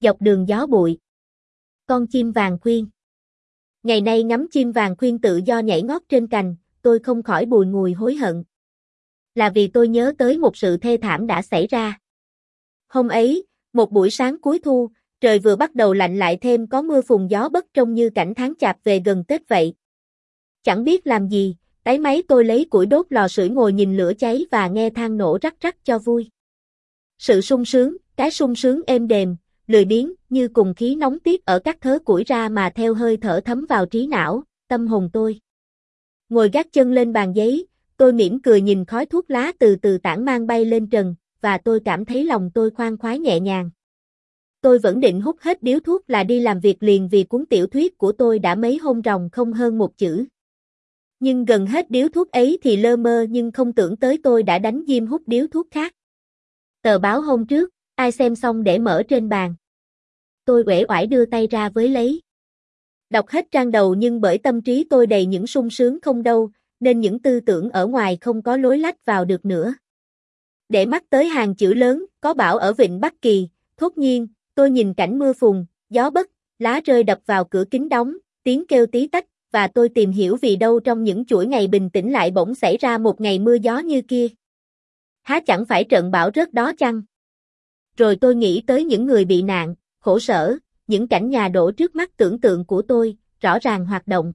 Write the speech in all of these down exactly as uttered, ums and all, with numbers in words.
Dọc đường gió bụi. Con chim vàng khuyên. Ngày nay ngắm chim vàng khuyên tự do nhảy ngót trên cành, tôi không khỏi bùi ngùi hối hận. Là vì tôi nhớ tới một sự thê thảm đã xảy ra. Hôm ấy, một buổi sáng cuối thu, trời vừa bắt đầu lạnh lại thêm có mưa phùn gió bất trông như cảnh tháng chạp về gần Tết vậy. Chẳng biết làm gì, táy máy tôi lấy củi đốt lò sưởi ngồi nhìn lửa cháy và nghe than nổ rắc rắc cho vui. Sự sung sướng, cái sung sướng êm đềm, lười biếng như cùng khí nóng tiết ở các thớ củi ra mà theo hơi thở thấm vào trí não, tâm hồn tôi. Ngồi gác chân lên bàn giấy, tôi mỉm cười nhìn khói thuốc lá từ từ tản mang bay lên trần, và tôi cảm thấy lòng tôi khoan khoái nhẹ nhàng. Tôi vẫn định hút hết điếu thuốc là đi làm việc liền vì cuốn tiểu thuyết của tôi đã mấy hôm ròng không hơn một chữ. Nhưng gần hết điếu thuốc ấy thì lơ mơ nhưng không tưởng tới tôi đã đánh diêm hút điếu thuốc khác. Tờ báo hôm trước, ai xem xong để mở trên bàn. Tôi uể oải đưa tay ra với lấy. Đọc hết trang đầu nhưng bởi tâm trí tôi đầy những sung sướng không đâu, nên những tư tưởng ở ngoài không có lối lách vào được nữa. Để mắt tới hàng chữ lớn, có bảo ở Vịnh Bắc Kỳ, thốt nhiên, tôi nhìn cảnh mưa phùn, gió bất, lá rơi đập vào cửa kính đóng, tiếng kêu tí tách, và tôi tìm hiểu vì đâu trong những chuỗi ngày bình tĩnh lại bỗng xảy ra một ngày mưa gió như kia. Há chẳng phải trận bão rớt đó chăng? Rồi tôi nghĩ tới những người bị nạn, khổ sở, những cảnh nhà đổ trước mắt tưởng tượng của tôi, rõ ràng hoạt động.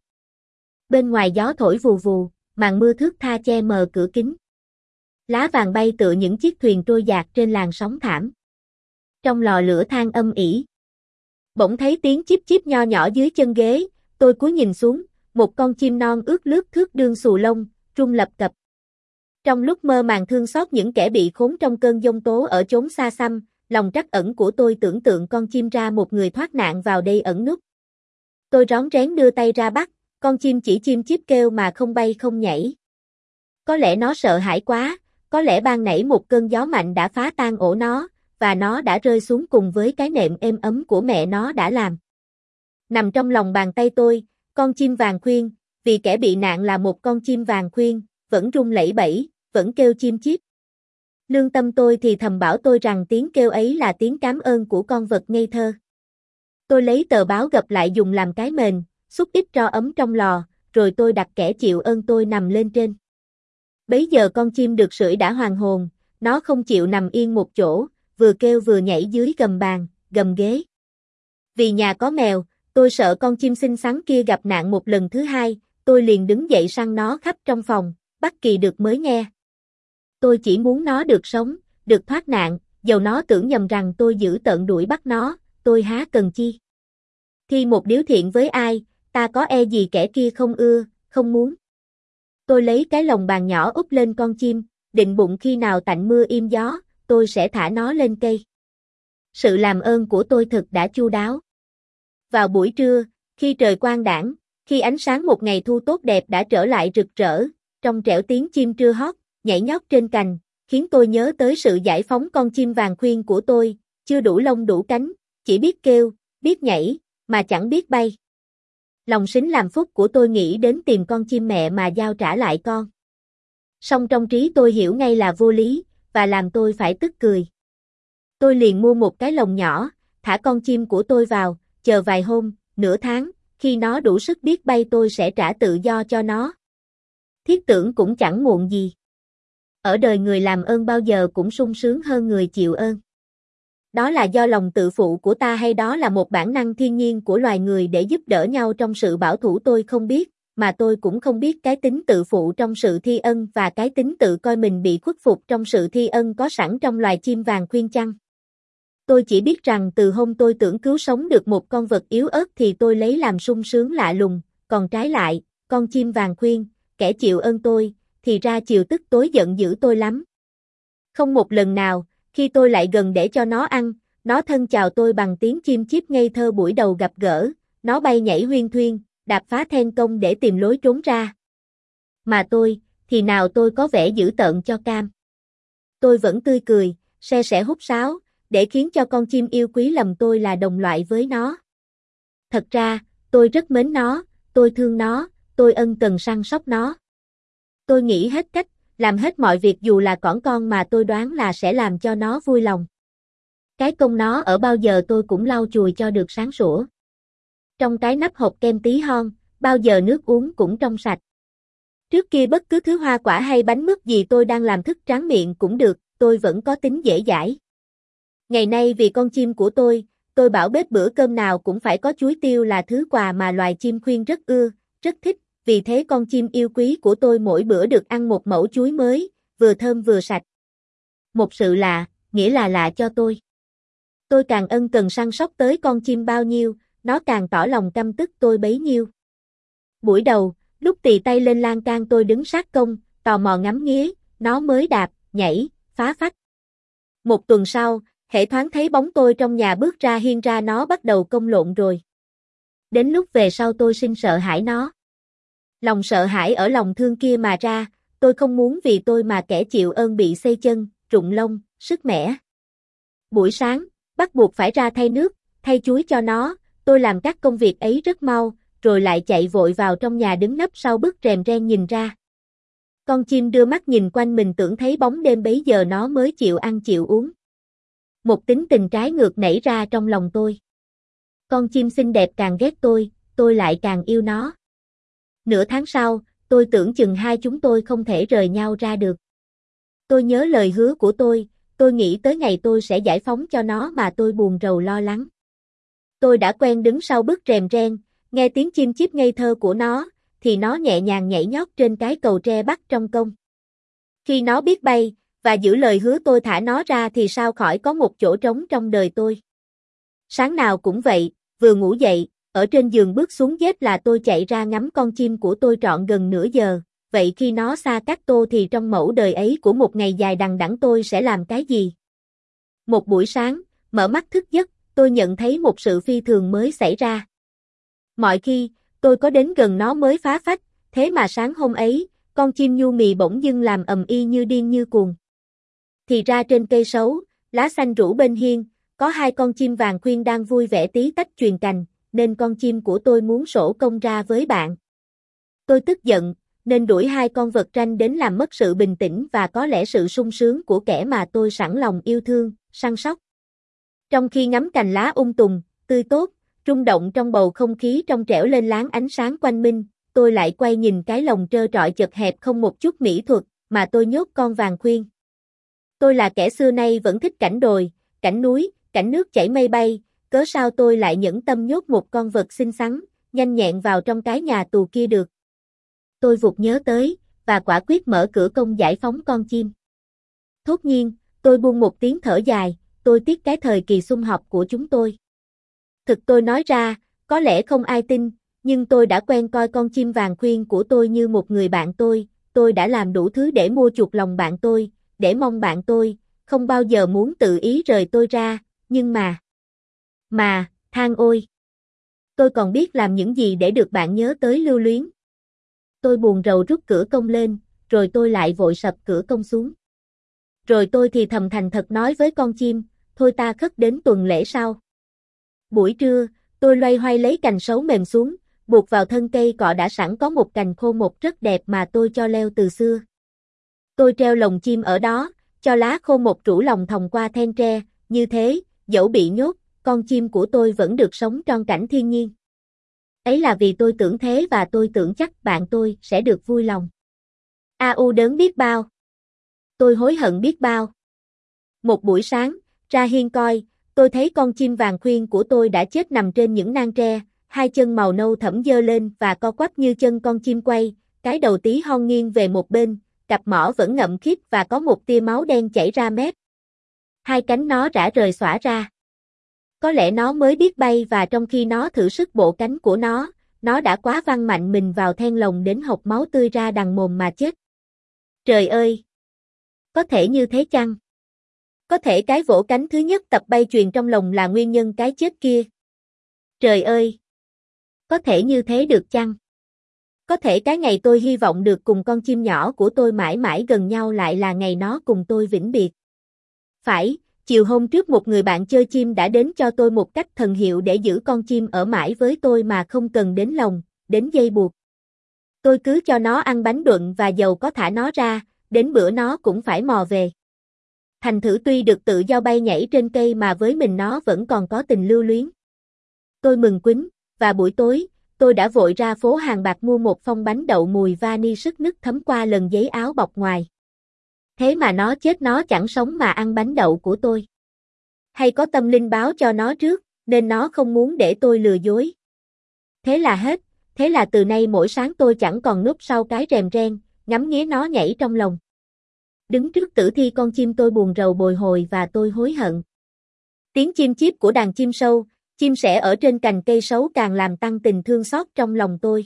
Bên ngoài gió thổi vù vù, màn mưa thướt tha che mờ cửa kính. Lá vàng bay tựa những chiếc thuyền trôi dạt trên làn sóng thảm. Trong lò lửa than âm ỉ. Bỗng thấy tiếng chíp chíp nho nhỏ dưới chân ghế, tôi cúi nhìn xuống, một con chim non ướt lướt thước đương xù lông, rung lập cập. Trong lúc mơ màng thương xót những kẻ bị khốn trong cơn giông tố ở chốn xa xăm, lòng trắc ẩn của tôi tưởng tượng con chim ra một người thoát nạn vào đây ẩn núp. Tôi rón rén đưa tay ra bắt, con chim chỉ chim chíp kêu mà không bay không nhảy. Có lẽ nó sợ hãi quá, có lẽ ban nãy một cơn gió mạnh đã phá tan ổ nó, và nó đã rơi xuống cùng với cái nệm êm ấm của mẹ nó đã làm. Nằm trong lòng bàn tay tôi, con chim vàng khuyên, vì kẻ bị nạn là một con chim vàng khuyên, vẫn rung lẩy bẩy, vẫn kêu chim chíp. Lương tâm tôi thì thầm bảo tôi rằng tiếng kêu ấy là tiếng cảm ơn của con vật ngây thơ. Tôi lấy tờ báo gập lại dùng làm cái mền, xúc ít tro ấm trong lò, rồi tôi đặt kẻ chịu ơn tôi nằm lên trên. Bấy giờ con chim được sưởi đã hoàn hồn, nó không chịu nằm yên một chỗ, vừa kêu vừa nhảy dưới gầm bàn, gầm ghế. Vì nhà có mèo, tôi sợ con chim xinh xắn kia gặp nạn một lần thứ hai, tôi liền đứng dậy săn nó khắp trong phòng, Bắc Kỳ được mới nghe. Tôi chỉ muốn nó được sống, được thoát nạn, dầu nó tưởng nhầm rằng tôi giữ tợn đuổi bắt nó, tôi há cần chi. Thi một điếu thiện với ai, ta có e gì kẻ kia không ưa, không muốn. Tôi lấy cái lồng bàn nhỏ úp lên con chim, định bụng khi nào tạnh mưa im gió, tôi sẽ thả nó lên cây. Sự làm ơn của tôi thực đã chu đáo. Vào buổi trưa, khi trời quang đãng, khi ánh sáng một ngày thu tốt đẹp đã trở lại rực rỡ, trong trẻo tiếng chim trưa hót, nhảy nhót trên cành, khiến tôi nhớ tới sự giải phóng con chim vàng khuyên của tôi, chưa đủ lông đủ cánh, chỉ biết kêu, biết nhảy, mà chẳng biết bay. Lòng sính làm phúc của tôi nghĩ đến tìm con chim mẹ mà giao trả lại con. Song trong trí tôi hiểu ngay là vô lý, và làm tôi phải tức cười. Tôi liền mua một cái lồng nhỏ, thả con chim của tôi vào, chờ vài hôm, nửa tháng, khi nó đủ sức biết bay tôi sẽ trả tự do cho nó. Thiết tưởng cũng chẳng muộn gì. Ở đời người làm ơn bao giờ cũng sung sướng hơn người chịu ơn. Đó là do lòng tự phụ của ta hay đó là một bản năng thiên nhiên của loài người để giúp đỡ nhau trong sự bảo thủ tôi không biết, mà tôi cũng không biết cái tính tự phụ trong sự thi ân và cái tính tự coi mình bị khuất phục trong sự thi ân có sẵn trong loài chim vàng khuyên chăng. Tôi chỉ biết rằng từ hôm tôi tưởng cứu sống được một con vật yếu ớt thì tôi lấy làm sung sướng lạ lùng, còn trái lại, con chim vàng khuyên, kẻ chịu ơn tôi, thì ra chiều tức tối giận dữ tôi lắm. Không một lần nào, khi tôi lại gần để cho nó ăn, nó thân chào tôi bằng tiếng chim chíp ngây thơ buổi đầu gặp gỡ, nó bay nhảy huyên thuyên, đạp phá then công để tìm lối trốn ra. Mà tôi, thì nào tôi có vẻ dữ tợn cho cam. Tôi vẫn tươi cười, se sẻ hút sáo, để khiến cho con chim yêu quý lầm tôi là đồng loại với nó. Thật ra, tôi rất mến nó, tôi thương nó, tôi ân cần săn sóc nó. Tôi nghĩ hết cách, làm hết mọi việc dù là cỏn con mà tôi đoán là sẽ làm cho nó vui lòng. Cái công nó ở bao giờ tôi cũng lau chùi cho được sáng sủa. Trong cái nắp hộp kem tí hon, bao giờ nước uống cũng trong sạch. Trước kia bất cứ thứ hoa quả hay bánh mứt gì tôi đang làm thức tráng miệng cũng được, tôi vẫn có tính dễ dãi. Ngày nay vì con chim của tôi, tôi bảo bếp bữa cơm nào cũng phải có chuối tiêu là thứ quà mà loài chim khuyên rất ưa, rất thích, vì thế con chim yêu quý của tôi mỗi bữa được ăn một mẩu chuối mới, vừa thơm vừa sạch. Một sự lạ, nghĩa là lạ cho tôi. Tôi càng ân cần săn sóc tới con chim bao nhiêu, nó càng tỏ lòng căm tức tôi bấy nhiêu. Buổi đầu, lúc tì tay lên lan can tôi đứng sát công, tò mò ngắm nghía, nó mới đạp, nhảy, phá phách. Một tuần sau, hễ thoáng thấy bóng tôi trong nhà bước ra hiên ra nó bắt đầu công lộn rồi. Đến lúc về sau tôi sinh sợ hãi nó. Lòng sợ hãi ở lòng thương kia mà ra, tôi không muốn vì tôi mà kẻ chịu ơn bị xây chân, rụng lông, sứt mẻ. Buổi sáng, bắt buộc phải ra thay nước, thay chuối cho nó, tôi làm các công việc ấy rất mau, rồi lại chạy vội vào trong nhà đứng nấp sau bức rèm ren nhìn ra. Con chim đưa mắt nhìn quanh mình tưởng thấy bóng đêm bấy giờ nó mới chịu ăn chịu uống. Một tính tình trái ngược nảy ra trong lòng tôi. Con chim xinh đẹp càng ghét tôi, tôi lại càng yêu nó. Nửa tháng sau, tôi tưởng chừng hai chúng tôi không thể rời nhau ra được. Tôi nhớ lời hứa của tôi, tôi nghĩ tới ngày tôi sẽ giải phóng cho nó mà tôi buồn rầu lo lắng. Tôi đã quen đứng sau bức rèm ren, nghe tiếng chim chíp ngây thơ của nó, thì nó nhẹ nhàng nhảy nhót trên cái cầu tre bắt trong công. Khi nó biết bay, và giữ lời hứa tôi thả nó ra thì sao khỏi có một chỗ trống trong đời tôi. Sáng nào cũng vậy, vừa ngủ dậy, ở trên giường bước xuống dép là tôi chạy ra ngắm con chim của tôi trọn gần nửa giờ, vậy khi nó xa cách tôi thì trong mẫu đời ấy của một ngày dài đằng đẵng tôi sẽ làm cái gì? Một buổi sáng, mở mắt thức giấc, tôi nhận thấy một sự phi thường mới xảy ra. Mọi khi, tôi có đến gần nó mới phá phách, thế mà sáng hôm ấy, con chim nhu mì bỗng dưng làm ầm ĩ như điên như cuồng. Thì ra trên cây sấu, lá xanh rủ bên hiên, có hai con chim vàng khuyên đang vui vẻ tí tách chuyền cành, nên con chim của tôi muốn sổ công ra với bạn. Tôi tức giận, nên đuổi hai con vật tranh đến làm mất sự bình tĩnh và có lẽ sự sung sướng của kẻ mà tôi sẵn lòng yêu thương, săn sóc. Trong khi ngắm cành lá um tùm, tươi tốt, rung động trong bầu không khí trong trẻo lên láng ánh sáng quanh minh, tôi lại quay nhìn cái lồng trơ trọi chật hẹp không một chút mỹ thuật, mà tôi nhốt con vàng khuyên. Tôi là kẻ xưa nay vẫn thích cảnh đồi, cảnh núi, cảnh nước chảy mây bay, cớ sao tôi lại nhẫn tâm nhốt một con vật xinh xắn, nhanh nhẹn vào trong cái nhà tù kia được. Tôi vụt nhớ tới, và quả quyết mở cửa công giải phóng con chim. Thốt nhiên, tôi buông một tiếng thở dài, tôi tiếc cái thời kỳ sum họp của chúng tôi. Thực tôi nói ra, có lẽ không ai tin, nhưng tôi đã quen coi con chim vàng khuyên của tôi như một người bạn tôi, tôi đã làm đủ thứ để mua chuộc lòng bạn tôi, để mong bạn tôi, không bao giờ muốn tự ý rời tôi ra, nhưng mà... Mà, than ôi! Tôi còn biết làm những gì để được bạn nhớ tới lưu luyến. Tôi buồn rầu rút cửa công lên, rồi tôi lại vội sập cửa công xuống. Rồi tôi thì thầm thành thật nói với con chim, thôi ta khất đến tuần lễ sau. Buổi trưa, tôi loay hoay lấy cành sấu mềm xuống, buộc vào thân cây cọ đã sẵn có một cành khô một rất đẹp mà tôi cho leo từ xưa. Tôi treo lồng chim ở đó, cho lá khô một rủ lòng thòng qua then tre, như thế, dẫu bị nhốt, con chim của tôi vẫn được sống trong cảnh thiên nhiên. Ấy là vì tôi tưởng thế và tôi tưởng chắc bạn tôi sẽ được vui lòng. A u đớn biết bao. Tôi hối hận biết bao. Một buổi sáng, ra hiên coi, tôi thấy con chim vàng khuyên của tôi đã chết nằm trên những nang tre, hai chân màu nâu thẫm dơ lên và co quắp như chân con chim quay, cái đầu tí hon nghiêng về một bên, cặp mỏ vẫn ngậm khít và có một tia máu đen chảy ra mép. Hai cánh nó rã rời xõa ra. Có lẽ nó mới biết bay và trong khi nó thử sức bộ cánh của nó, nó đã quá văng mạnh mình vào then lồng đến hộc máu tươi ra đằng mồm mà chết. Trời ơi! Có thể như thế chăng? Có thể cái vỗ cánh thứ nhất tập bay chuyền trong lồng là nguyên nhân cái chết kia. Trời ơi! Có thể như thế được chăng? Có thể cái ngày tôi hy vọng được cùng con chim nhỏ của tôi mãi mãi gần nhau lại là ngày nó cùng tôi vĩnh biệt. Phải, chiều hôm trước một người bạn chơi chim đã đến cho tôi một cách thần hiệu để giữ con chim ở mãi với tôi mà không cần đến lồng, đến dây buộc. Tôi cứ cho nó ăn bánh đuận và dầu có thả nó ra, đến bữa nó cũng phải mò về. Thành thử tuy được tự do bay nhảy trên cây mà với mình nó vẫn còn có tình lưu luyến. Tôi mừng quýnh, và buổi tối, tôi đã vội ra phố Hàng Bạc mua một phong bánh đậu mùi vani sức nức thấm qua lần giấy áo bọc ngoài. Thế mà nó chết nó chẳng sống mà ăn bánh đậu của tôi. Hay có tâm linh báo cho nó trước, nên nó không muốn để tôi lừa dối. Thế là hết, thế là từ nay mỗi sáng tôi chẳng còn núp sau cái rèm ren, ngắm nghía nó nhảy trong lòng. Đứng trước tử thi con chim tôi buồn rầu bồi hồi và tôi hối hận. Tiếng chim chíp của đàn chim sâu, chim sẻ ở trên cành cây sấu càng làm tăng tình thương xót trong lòng tôi.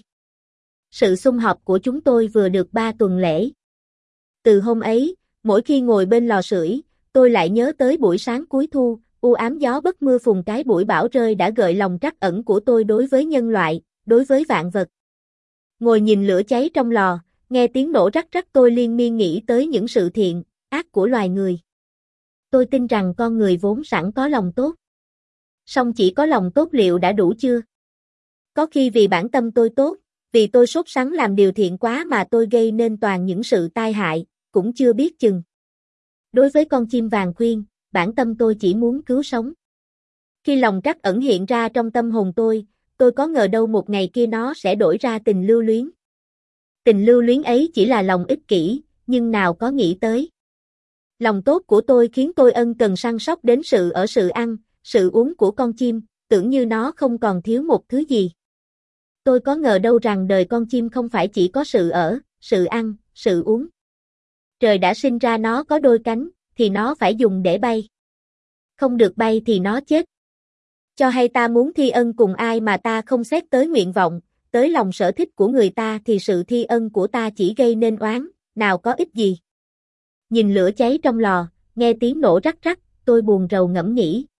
Sự sum họp của chúng tôi vừa được ba tuần lễ. Từ hôm ấy, mỗi khi ngồi bên lò sưởi, tôi lại nhớ tới buổi sáng cuối thu, u ám gió bất mưa phùn cái buổi bão rơi đã gợi lòng trắc ẩn của tôi đối với nhân loại, đối với vạn vật. Ngồi nhìn lửa cháy trong lò, nghe tiếng nổ rắc rắc tôi liên miên nghĩ tới những sự thiện, ác của loài người. Tôi tin rằng con người vốn sẵn có lòng tốt. Song chỉ có lòng tốt liệu đã đủ chưa? Có khi vì bản tâm tôi tốt, vì tôi sốt sắng làm điều thiện quá mà tôi gây nên toàn những sự tai hại, cũng chưa biết chừng. Đối với con chim vàng khuyên, bản tâm tôi chỉ muốn cứu sống. Khi lòng trắc ẩn hiện ra trong tâm hồn tôi, tôi có ngờ đâu một ngày kia nó sẽ đổi ra tình lưu luyến. Tình lưu luyến ấy chỉ là lòng ích kỷ, nhưng nào có nghĩ tới. Lòng tốt của tôi khiến tôi ân cần săn sóc đến sự ở sự ăn, sự uống của con chim, tưởng như nó không còn thiếu một thứ gì. Tôi có ngờ đâu rằng đời con chim không phải chỉ có sự ở, sự ăn, sự uống. Trời đã sinh ra nó có đôi cánh, thì nó phải dùng để bay. Không được bay thì nó chết. Cho hay ta muốn thi ân cùng ai mà ta không xét tới nguyện vọng, tới lòng sở thích của người ta thì sự thi ân của ta chỉ gây nên oán, nào có ích gì. Nhìn lửa cháy trong lò, nghe tiếng nổ rắc rắc, tôi buồn rầu ngẫm nghĩ.